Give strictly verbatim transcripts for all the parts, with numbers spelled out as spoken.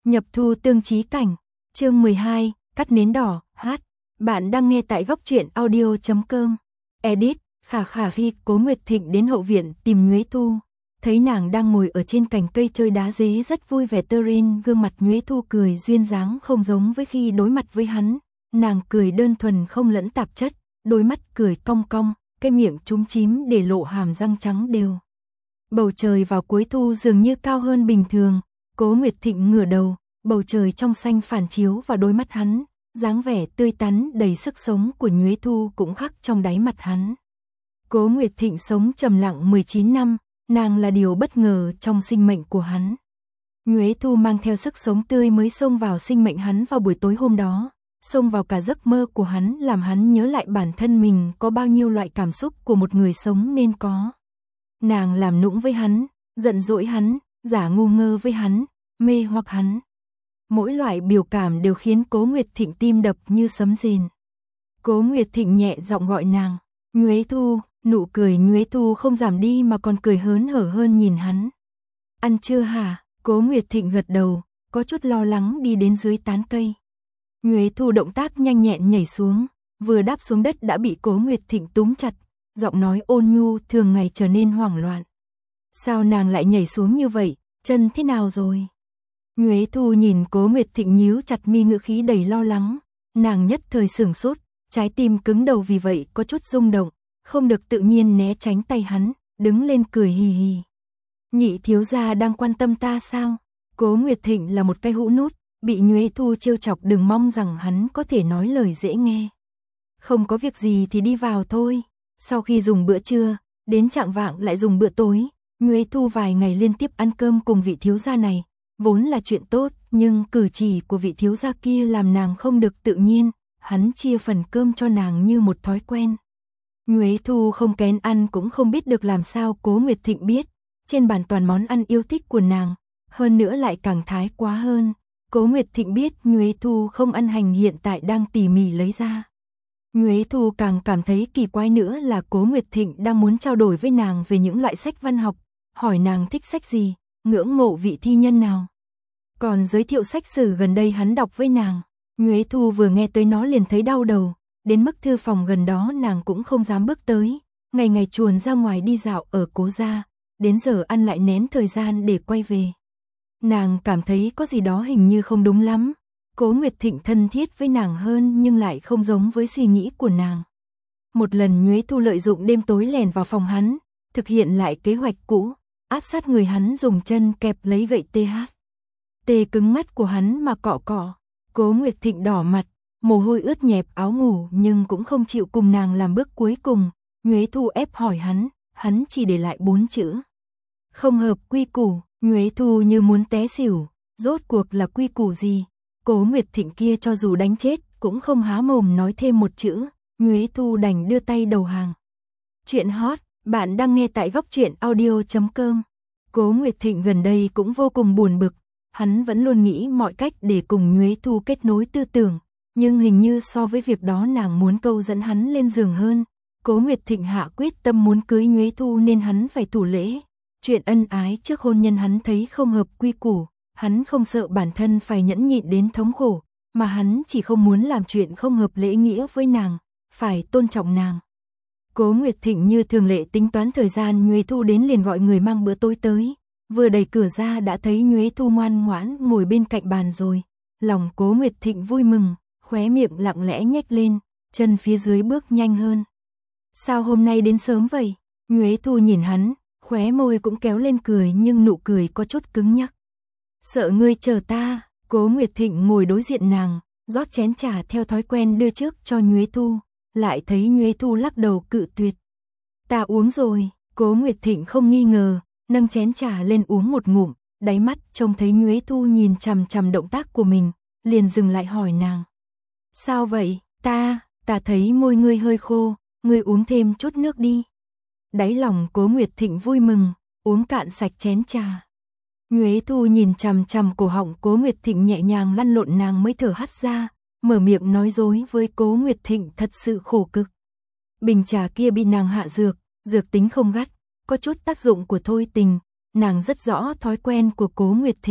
Nhập thu tương chí cảnh, chương mười hai, cắt nến đỏ, hát. Bạn đang nghe tại góc truyện audio chấm com. Edit, khả khả khi Cố Nguyệt Thịnh đến hậu viện tìm Nhuế Thu. Thấy nàng đang ngồi ở trên cành cây chơi đá dế rất vui vẻ tơ rin, gương mặt Nhuế Thu cười duyên dáng không giống với khi đối mặt với hắn. Nàng cười đơn thuần không lẫn tạp chất, đôi mắt cười cong cong, cái miệng chúm chím để lộ hàm răng trắng đều. Bầu trời vào cuối thu dường như cao hơn bình thường. Cố Nguyệt Thịnh ngửa đầu, bầu trời trong xanh phản chiếu vào đôi mắt hắn, dáng vẻ tươi tắn đầy sức sống của Nhuế Thu cũng khắc trong đáy mặt hắn. Cố Nguyệt Thịnh sống trầm lặng mười chín năm, nàng là điều bất ngờ trong sinh mệnh của hắn. Nhuế Thu mang theo sức sống tươi mới xông vào sinh mệnh hắn vào buổi tối hôm đó, xông vào cả giấc mơ của hắn, làm hắn nhớ lại bản thân mình có bao nhiêu loại cảm xúc của một người sống nên có. Nàng làm nũng với hắn, giận dỗi hắn, giả ngu ngơ với hắn, mê hoặc hắn. Mỗi loại biểu cảm đều khiến Cố Nguyệt Thịnh tim đập như sấm rền. Cố Nguyệt Thịnh nhẹ giọng gọi nàng, Nhuế Thu, nụ cười Nhuế Thu không giảm đi mà còn cười hớn hở hơn nhìn hắn. Ăn chưa hả? Cố Nguyệt Thịnh gật đầu, có chút lo lắng đi đến dưới tán cây. Nhuế Thu động tác nhanh nhẹn nhảy xuống, vừa đáp xuống đất đã bị Cố Nguyệt Thịnh túm chặt, giọng nói ôn nhu thường ngày trở nên hoảng loạn. Sao nàng lại nhảy xuống như vậy, chân thế nào rồi? Nhuế Thu nhìn Cố Nguyệt Thịnh nhíu chặt mi, ngữ khí đầy lo lắng, nàng nhất thời sửng sốt, trái tim cứng đầu vì vậy có chút rung động, không được tự nhiên né tránh tay hắn, đứng lên cười hì hì. Nhị thiếu gia đang quan tâm ta sao? Cố Nguyệt Thịnh là một cái hũ nút, bị Nhuế Thu trêu chọc đừng mong rằng hắn có thể nói lời dễ nghe. Không có việc gì thì đi vào thôi. Sau khi dùng bữa trưa, đến chạng vạng lại dùng bữa tối, Nhuế Thu vài ngày liên tiếp ăn cơm cùng vị thiếu gia này, vốn là chuyện tốt, nhưng cử chỉ của vị thiếu gia kia làm nàng không được tự nhiên, hắn chia phần cơm cho nàng như một thói quen. Nhuế Thu không kén ăn cũng không biết được làm sao Cố Nguyệt Thịnh biết, trên bàn toàn món ăn yêu thích của nàng, hơn nữa lại càng thái quá hơn. Cố Nguyệt Thịnh biết Nhuế Thu không ăn hành hiện tại đang tỉ mỉ lấy ra. Nhuế Thu càng cảm thấy kỳ quái nữa là Cố Nguyệt Thịnh đang muốn trao đổi với nàng về những loại sách văn học, hỏi nàng thích sách gì, ngưỡng mộ vị thi nhân nào. Còn giới thiệu sách sử gần đây hắn đọc với nàng, Nhuế Thu vừa nghe tới nó liền thấy đau đầu, đến mức thư phòng gần đó nàng cũng không dám bước tới, ngày ngày chuồn ra ngoài đi dạo ở Cố gia, đến giờ ăn lại nén thời gian để quay về. Nàng cảm thấy có gì đó hình như không đúng lắm. Cố Nguyệt Thịnh thân thiết với nàng hơn nhưng lại không giống với suy nghĩ của nàng. Một lần Nhuế Thu lợi dụng đêm tối lèn vào phòng hắn, thực hiện lại kế hoạch cũ, áp sát người hắn dùng chân kẹp lấy gậy tê hát. Tê cứng mắt của hắn mà cọ cọ. Cố Nguyệt Thịnh đỏ mặt, mồ hôi ướt nhẹp áo ngủ nhưng cũng không chịu cùng nàng làm bước cuối cùng. Nhuế Thu ép hỏi hắn, hắn chỉ để lại bốn chữ. Không hợp quy củ. Nhuế Thu như muốn té xỉu, rốt cuộc là quy củ gì? Cố Nguyệt Thịnh kia cho dù đánh chết cũng không há mồm nói thêm một chữ, Nhuế Thu đành đưa tay đầu hàng. Chuyện hot, bạn đang nghe tại góc truyện audio chấm com. Cố Nguyệt Thịnh gần đây cũng vô cùng buồn bực, hắn vẫn luôn nghĩ mọi cách để cùng Nhuế Thu kết nối tư tưởng, nhưng hình như so với việc đó nàng muốn câu dẫn hắn lên giường hơn. Cố Nguyệt Thịnh hạ quyết tâm muốn cưới Nhuế Thu nên hắn phải thủ lễ. Chuyện ân ái trước hôn nhân hắn thấy không hợp quy củ, hắn không sợ bản thân phải nhẫn nhịn đến thống khổ, mà hắn chỉ không muốn làm chuyện không hợp lễ nghĩa với nàng, phải tôn trọng nàng. Cố Nguyệt Thịnh như thường lệ tính toán thời gian Nhuế Thu đến liền gọi người mang bữa tối tới, vừa đẩy cửa ra đã thấy Nhuế Thu ngoan ngoãn ngồi bên cạnh bàn rồi, lòng Cố Nguyệt Thịnh vui mừng, khóe miệng lặng lẽ nhếch lên, chân phía dưới bước nhanh hơn. Sao hôm nay đến sớm vậy? Nhuế Thu nhìn hắn, khóe môi cũng kéo lên cười nhưng nụ cười có chút cứng nhắc. Sợ ngươi chờ ta. Cố Nguyệt Thịnh ngồi đối diện nàng, rót chén trà theo thói quen đưa trước cho Nhuế Thu, lại thấy Nhuế Thu lắc đầu cự tuyệt. Ta uống rồi. Cố Nguyệt Thịnh không nghi ngờ, nâng chén trà lên uống một ngụm, đáy mắt trông thấy Nhuế Thu nhìn chằm chằm động tác của mình, liền dừng lại hỏi nàng. Sao vậy? Ta, ta thấy môi ngươi hơi khô, ngươi uống thêm chút nước đi. Đáy lòng Cố Nguyệt Thịnh vui mừng, uống cạn sạch chén trà. Nhuế Thu nhìn chằm chằm cổ họng Cố Nguyệt Thịnh nhẹ nhàng lăn lộn nàng mới thở hắt ra, mở miệng nói dối với Cố Nguyệt Thịnh thật sự khổ cực. Bình trà kia bị nàng hạ dược, dược tính không gắt, có chút tác dụng của thôi tình, nàng rất rõ thói quen của Cố Nguyệt Thịnh,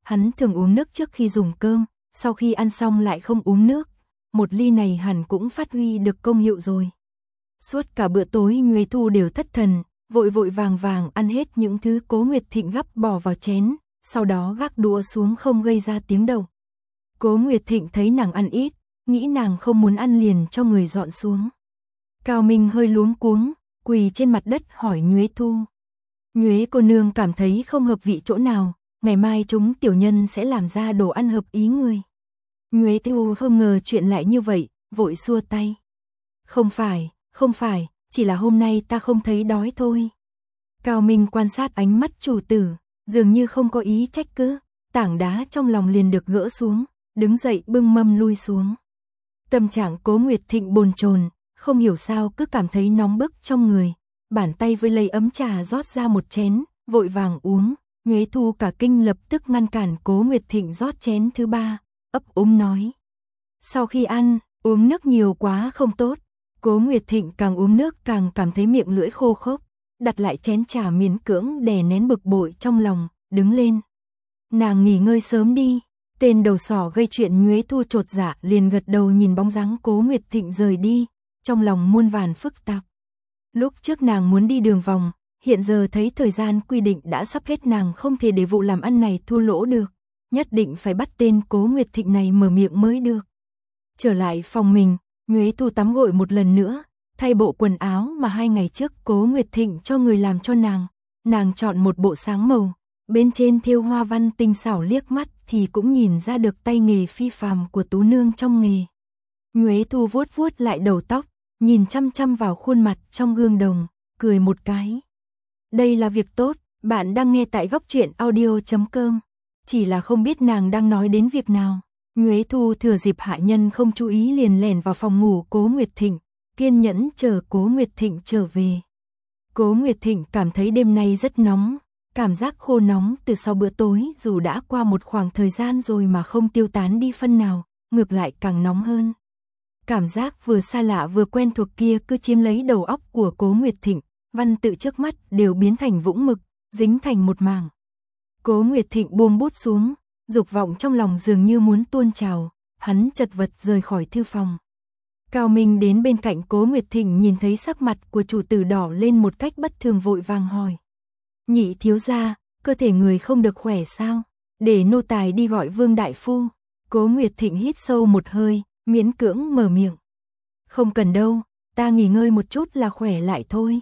hắn thường uống nước trước khi dùng cơm, sau khi ăn xong lại không uống nước, một ly này hẳn cũng phát huy được công hiệu rồi. Suốt cả bữa tối Nhuế Thu đều thất thần, vội vội vàng vàng ăn hết những thứ Cố Nguyệt Thịnh gắp bỏ vào chén, sau đó gác đũa xuống không gây ra tiếng động. Cố Nguyệt Thịnh thấy nàng ăn ít, nghĩ nàng không muốn ăn liền cho người dọn xuống. Cao Minh hơi luống cuống, quỳ trên mặt đất hỏi Nhuế Thu. Nhuế cô nương cảm thấy không hợp vị chỗ nào, ngày mai chúng tiểu nhân sẽ làm ra đồ ăn hợp ý người. Nhuế Thu không ngờ chuyện lại như vậy, vội xua tay. Không phải, không phải, chỉ là hôm nay ta không thấy đói thôi. Cao Minh quan sát ánh mắt chủ tử, dường như không có ý trách cứ, tảng đá trong lòng liền được gỡ xuống, đứng dậy bưng mâm lui xuống. Tâm trạng Cố Nguyệt Thịnh bồn chồn, không hiểu sao cứ cảm thấy nóng bức trong người, bàn tay với lấy ấm trà rót ra một chén, vội vàng uống. Nhuế Thu cả kinh lập tức ngăn cản Cố Nguyệt Thịnh rót chén thứ ba, ấp úng nói. Sau khi ăn, uống nước nhiều quá không tốt. Cố Nguyệt Thịnh càng uống nước càng cảm thấy miệng lưỡi khô khốc, đặt lại chén trà miễn cưỡng đè nén bực bội trong lòng, đứng lên. Nàng nghỉ ngơi sớm đi. Tên đầu sỏ gây chuyện Nhuế Thu chột dạ liền gật đầu nhìn bóng dáng Cố Nguyệt Thịnh rời đi, trong lòng muôn vàn phức tạp. Lúc trước nàng muốn đi đường vòng, hiện giờ thấy thời gian quy định đã sắp hết, nàng không thể để vụ làm ăn này thua lỗ được, nhất định phải bắt tên Cố Nguyệt Thịnh này mở miệng mới được. Trở lại phòng mình, Nhuế Thu tắm gội một lần nữa, thay bộ quần áo mà hai ngày trước Cố Nguyệt Thịnh cho người làm cho nàng. Nàng chọn một bộ sáng màu, bên trên thêu hoa văn tinh xảo, liếc mắt thì cũng nhìn ra được tay nghề phi phàm của tú nương trong nghề. Nhuế Thu vuốt vuốt lại đầu tóc, nhìn chăm chăm vào khuôn mặt trong gương đồng, cười một cái. Đây là việc tốt, bạn đang nghe tại góc truyện audio chấm com. Chỉ là không biết nàng đang nói đến việc nào. Nhuế Thu thừa dịp hạ nhân không chú ý liền lẻn vào phòng ngủ Cố Nguyệt Thịnh, kiên nhẫn chờ Cố Nguyệt Thịnh trở về. Cố Nguyệt Thịnh cảm thấy đêm nay rất nóng, cảm giác khô nóng từ sau bữa tối dù đã qua một khoảng thời gian rồi mà không tiêu tán đi phân nào, ngược lại càng nóng hơn. Cảm giác vừa xa lạ vừa quen thuộc kia cứ chiếm lấy đầu óc của Cố Nguyệt Thịnh, văn tự trước mắt đều biến thành vũng mực, dính thành một mảng. Cố Nguyệt Thịnh buông bút xuống, dục vọng trong lòng dường như muốn tuôn trào, hắn chật vật rời khỏi thư phòng. Cao Minh đến bên cạnh Cố Nguyệt Thịnh nhìn thấy sắc mặt của chủ tử đỏ lên một cách bất thường, vội vàng hỏi. Nhị thiếu gia, cơ thể người không được khỏe sao? Để nô tài đi gọi Vương đại phu. Cố Nguyệt Thịnh hít sâu một hơi, miễn cưỡng mở miệng. Không cần đâu, ta nghỉ ngơi một chút là khỏe lại thôi.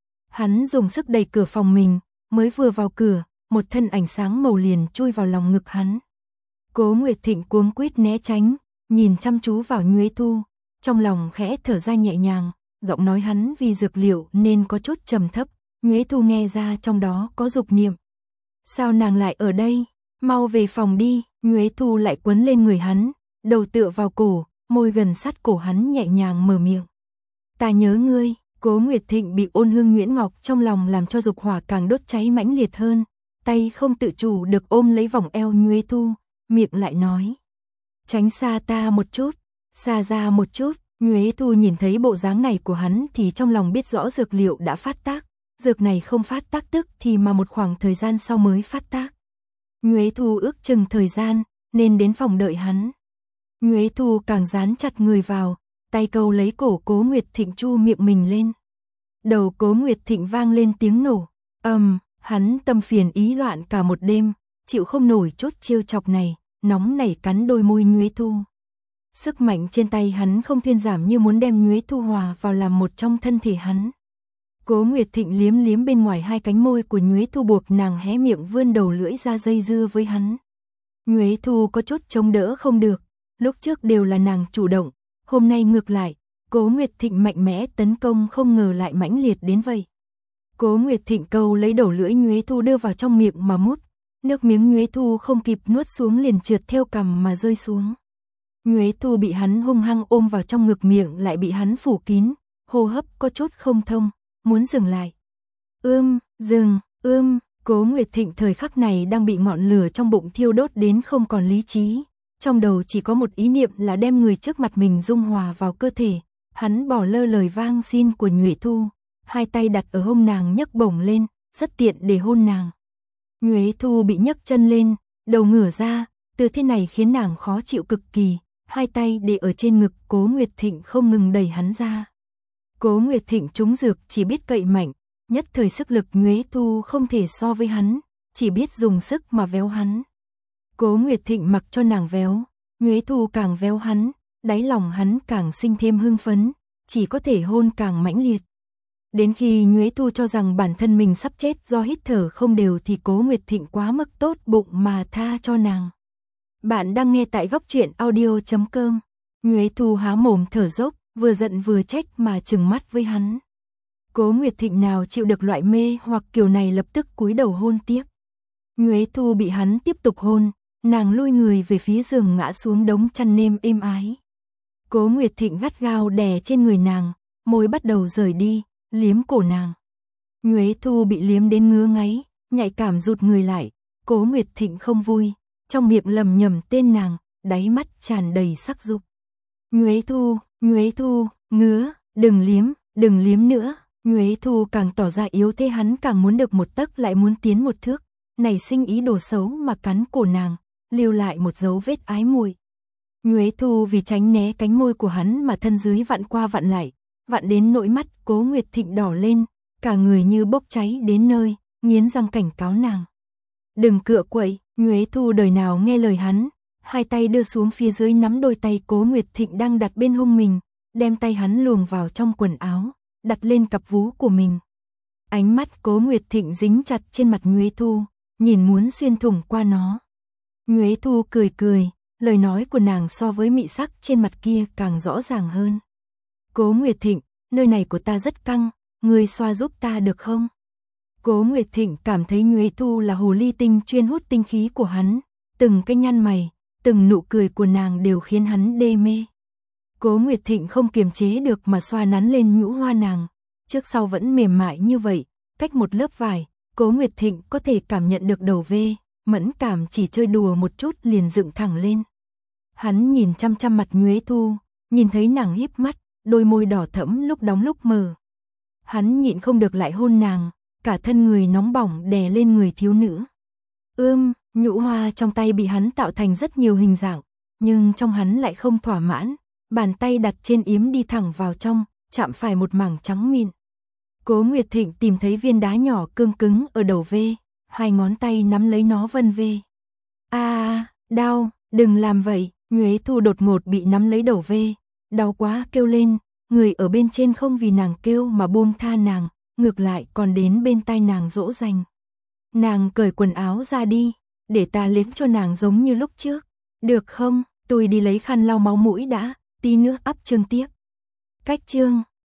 Hắn dùng sức đẩy cửa phòng mình, mới vừa vào cửa, một thân ảnh sáng màu liền chui vào lòng ngực hắn. Cố Nguyệt Thịnh cuống quýt né tránh, nhìn chăm chú vào Nhuế Thu, trong lòng khẽ thở ra nhẹ nhàng, giọng nói hắn vì dược liệu nên có chút trầm thấp, Nhuế Thu nghe ra trong đó có dục niệm. Sao nàng lại ở đây? Mau về phòng đi. Nhuế Thu lại quấn lên người hắn, đầu tựa vào cổ, môi gần sát cổ hắn nhẹ nhàng mở miệng. Ta nhớ ngươi. Cố Nguyệt Thịnh bị ôn hương nhuyễn ngọc trong lòng làm cho dục hỏa càng đốt cháy mãnh liệt hơn, tay không tự chủ được ôm lấy vòng eo Nhuế Thu, miệng lại nói. Tránh xa ta một chút, xa ra một chút. Nhuế Thu nhìn thấy bộ dáng này của hắn thì trong lòng biết rõ dược liệu đã phát tác, dược này không phát tác tức thì mà một khoảng thời gian sau mới phát tác. Nhuế Thu ước chừng thời gian, nên đến phòng đợi hắn. Nhuế Thu càng dán chặt người vào, tay câu lấy cổ Cố Nguyệt Thịnh chu miệng mình lên. Đầu Cố Nguyệt Thịnh vang lên tiếng nổ, ầm, um, hắn tâm phiền ý loạn cả một đêm, chịu không nổi chút chiêu chọc này, nóng nảy cắn đôi môi Nhuế Thu. Sức mạnh trên tay hắn không thuyên giảm, như muốn đem Nhuế Thu hòa vào làm một trong thân thể hắn. Cố Nguyệt Thịnh liếm liếm bên ngoài hai cánh môi của Nhuế Thu, buộc nàng hé miệng vươn đầu lưỡi ra dây dưa với hắn. Nhuế Thu có chút chống đỡ không được, lúc trước đều là nàng chủ động, hôm nay ngược lại, Cố Nguyệt Thịnh mạnh mẽ tấn công, không ngờ lại mãnh liệt đến vậy. Cố Nguyệt Thịnh câu lấy đầu lưỡi Nhuế Thu đưa vào trong miệng mà mút, nước miếng Nhuế Thu không kịp nuốt xuống liền trượt theo cằm mà rơi xuống. Nhuế Thu bị hắn hung hăng ôm vào trong ngực, miệng lại bị hắn phủ kín, hô hấp có chút không thông, muốn dừng lại. Ưm, dừng, ưm, Cố Nguyệt Thịnh thời khắc này đang bị ngọn lửa trong bụng thiêu đốt đến không còn lý trí, trong đầu chỉ có một ý niệm là đem người trước mặt mình dung hòa vào cơ thể. Hắn bỏ lơ lời vang xin của Nhuế Thu, hai tay đặt ở hông nàng nhấc bổng lên, rất tiện để hôn nàng. Nhuế Thu bị nhấc chân lên, đầu ngửa ra, tư thế này khiến nàng khó chịu cực kỳ, hai tay để ở trên ngực, Cố Nguyệt Thịnh không ngừng đẩy hắn ra. Cố Nguyệt Thịnh trúng dược chỉ biết cậy mạnh, nhất thời sức lực Nhuế Thu không thể so với hắn, chỉ biết dùng sức mà véo hắn. Cố Nguyệt Thịnh mặc cho nàng véo, Nhuế Thu càng véo hắn, đáy lòng hắn càng sinh thêm hưng phấn, chỉ có thể hôn càng mãnh liệt. Đến khi Nhuế Thu cho rằng bản thân mình sắp chết do hít thở không đều thì Cố Nguyệt Thịnh quá mức tốt bụng mà tha cho nàng. Bạn đang nghe tại góc truyện audio chấm com. Nhuế Thu há mồm thở dốc, vừa giận vừa trách mà trừng mắt với hắn. Cố Nguyệt Thịnh nào chịu được loại mê hoặc kiểu này, lập tức cúi đầu hôn tiếp. Nhuế Thu bị hắn tiếp tục hôn, nàng lui người về phía giường ngã xuống đống chăn nêm êm ái. Cố Nguyệt Thịnh gắt gao đè trên người nàng, môi bắt đầu rời đi, liếm cổ nàng. Nhuế Thu bị liếm đến ngứa ngáy, nhạy cảm rụt người lại, Cố Nguyệt Thịnh không vui, trong miệng lầm nhầm tên nàng, đáy mắt tràn đầy sắc dục. Nhuế Thu, Nhuế Thu, ngứa, đừng liếm, đừng liếm nữa. Nhuế Thu càng tỏ ra yếu thế, hắn càng muốn được một tấc lại muốn tiến một thước, nảy sinh ý đồ xấu mà cắn cổ nàng, lưu lại một dấu vết ái muội. Nhuế Thu vì tránh né cánh môi của hắn mà thân dưới vặn qua vặn lại, vặn đến nỗi mắt Cố Nguyệt Thịnh đỏ lên, cả người như bốc cháy đến nơi, nghiến răng cảnh cáo nàng. Đừng cựa quậy. Nhuế Thu đời nào nghe lời hắn, hai tay đưa xuống phía dưới nắm đôi tay Cố Nguyệt Thịnh đang đặt bên hông mình, đem tay hắn luồn vào trong quần áo, đặt lên cặp vú của mình. Ánh mắt Cố Nguyệt Thịnh dính chặt trên mặt Nhuế Thu, nhìn muốn xuyên thủng qua nó. Nhuế Thu cười cười, lời nói của nàng so với mị sắc trên mặt kia càng rõ ràng hơn. Cố Nguyệt Thịnh, nơi này của ta rất căng, ngươi xoa giúp ta được không? Cố Nguyệt Thịnh cảm thấy Nhuế Thu là hồ ly tinh chuyên hút tinh khí của hắn, từng cái nhăn mày, từng nụ cười của nàng đều khiến hắn đê mê. Cố Nguyệt Thịnh không kiềm chế được mà xoa nắn lên nhũ hoa nàng, trước sau vẫn mềm mại như vậy, cách một lớp vải, Cố Nguyệt Thịnh có thể cảm nhận được đầu vê, mẫn cảm chỉ chơi đùa một chút liền dựng thẳng lên. Hắn nhìn chăm chăm mặt Nhuế Thu, nhìn thấy nàng híp mắt, đôi môi đỏ thẫm lúc đóng lúc mở. Hắn nhịn không được lại hôn nàng, cả thân người nóng bỏng đè lên người thiếu nữ. Ưm, nhũ hoa trong tay bị hắn tạo thành rất nhiều hình dạng, nhưng trong hắn lại không thỏa mãn, bàn tay đặt trên yếm đi thẳng vào trong, chạm phải một mảng trắng mịn. Cố Nguyệt Thịnh tìm thấy viên đá nhỏ cương cứng ở đầu vê, hai ngón tay nắm lấy nó vân vê. A, à, đau, đừng làm vậy. Nhuế Thu đột ngột bị nắm lấy đầu vê, đau quá kêu lên, người ở bên trên không vì nàng kêu mà buông tha nàng, ngược lại còn đến bên tai nàng dỗ dành. Nàng cởi quần áo ra đi, để ta liếm cho nàng giống như lúc trước. Được không? Tôi đi lấy khăn lau máu mũi đã, tí nữa ắp chương tiếp. Cách chương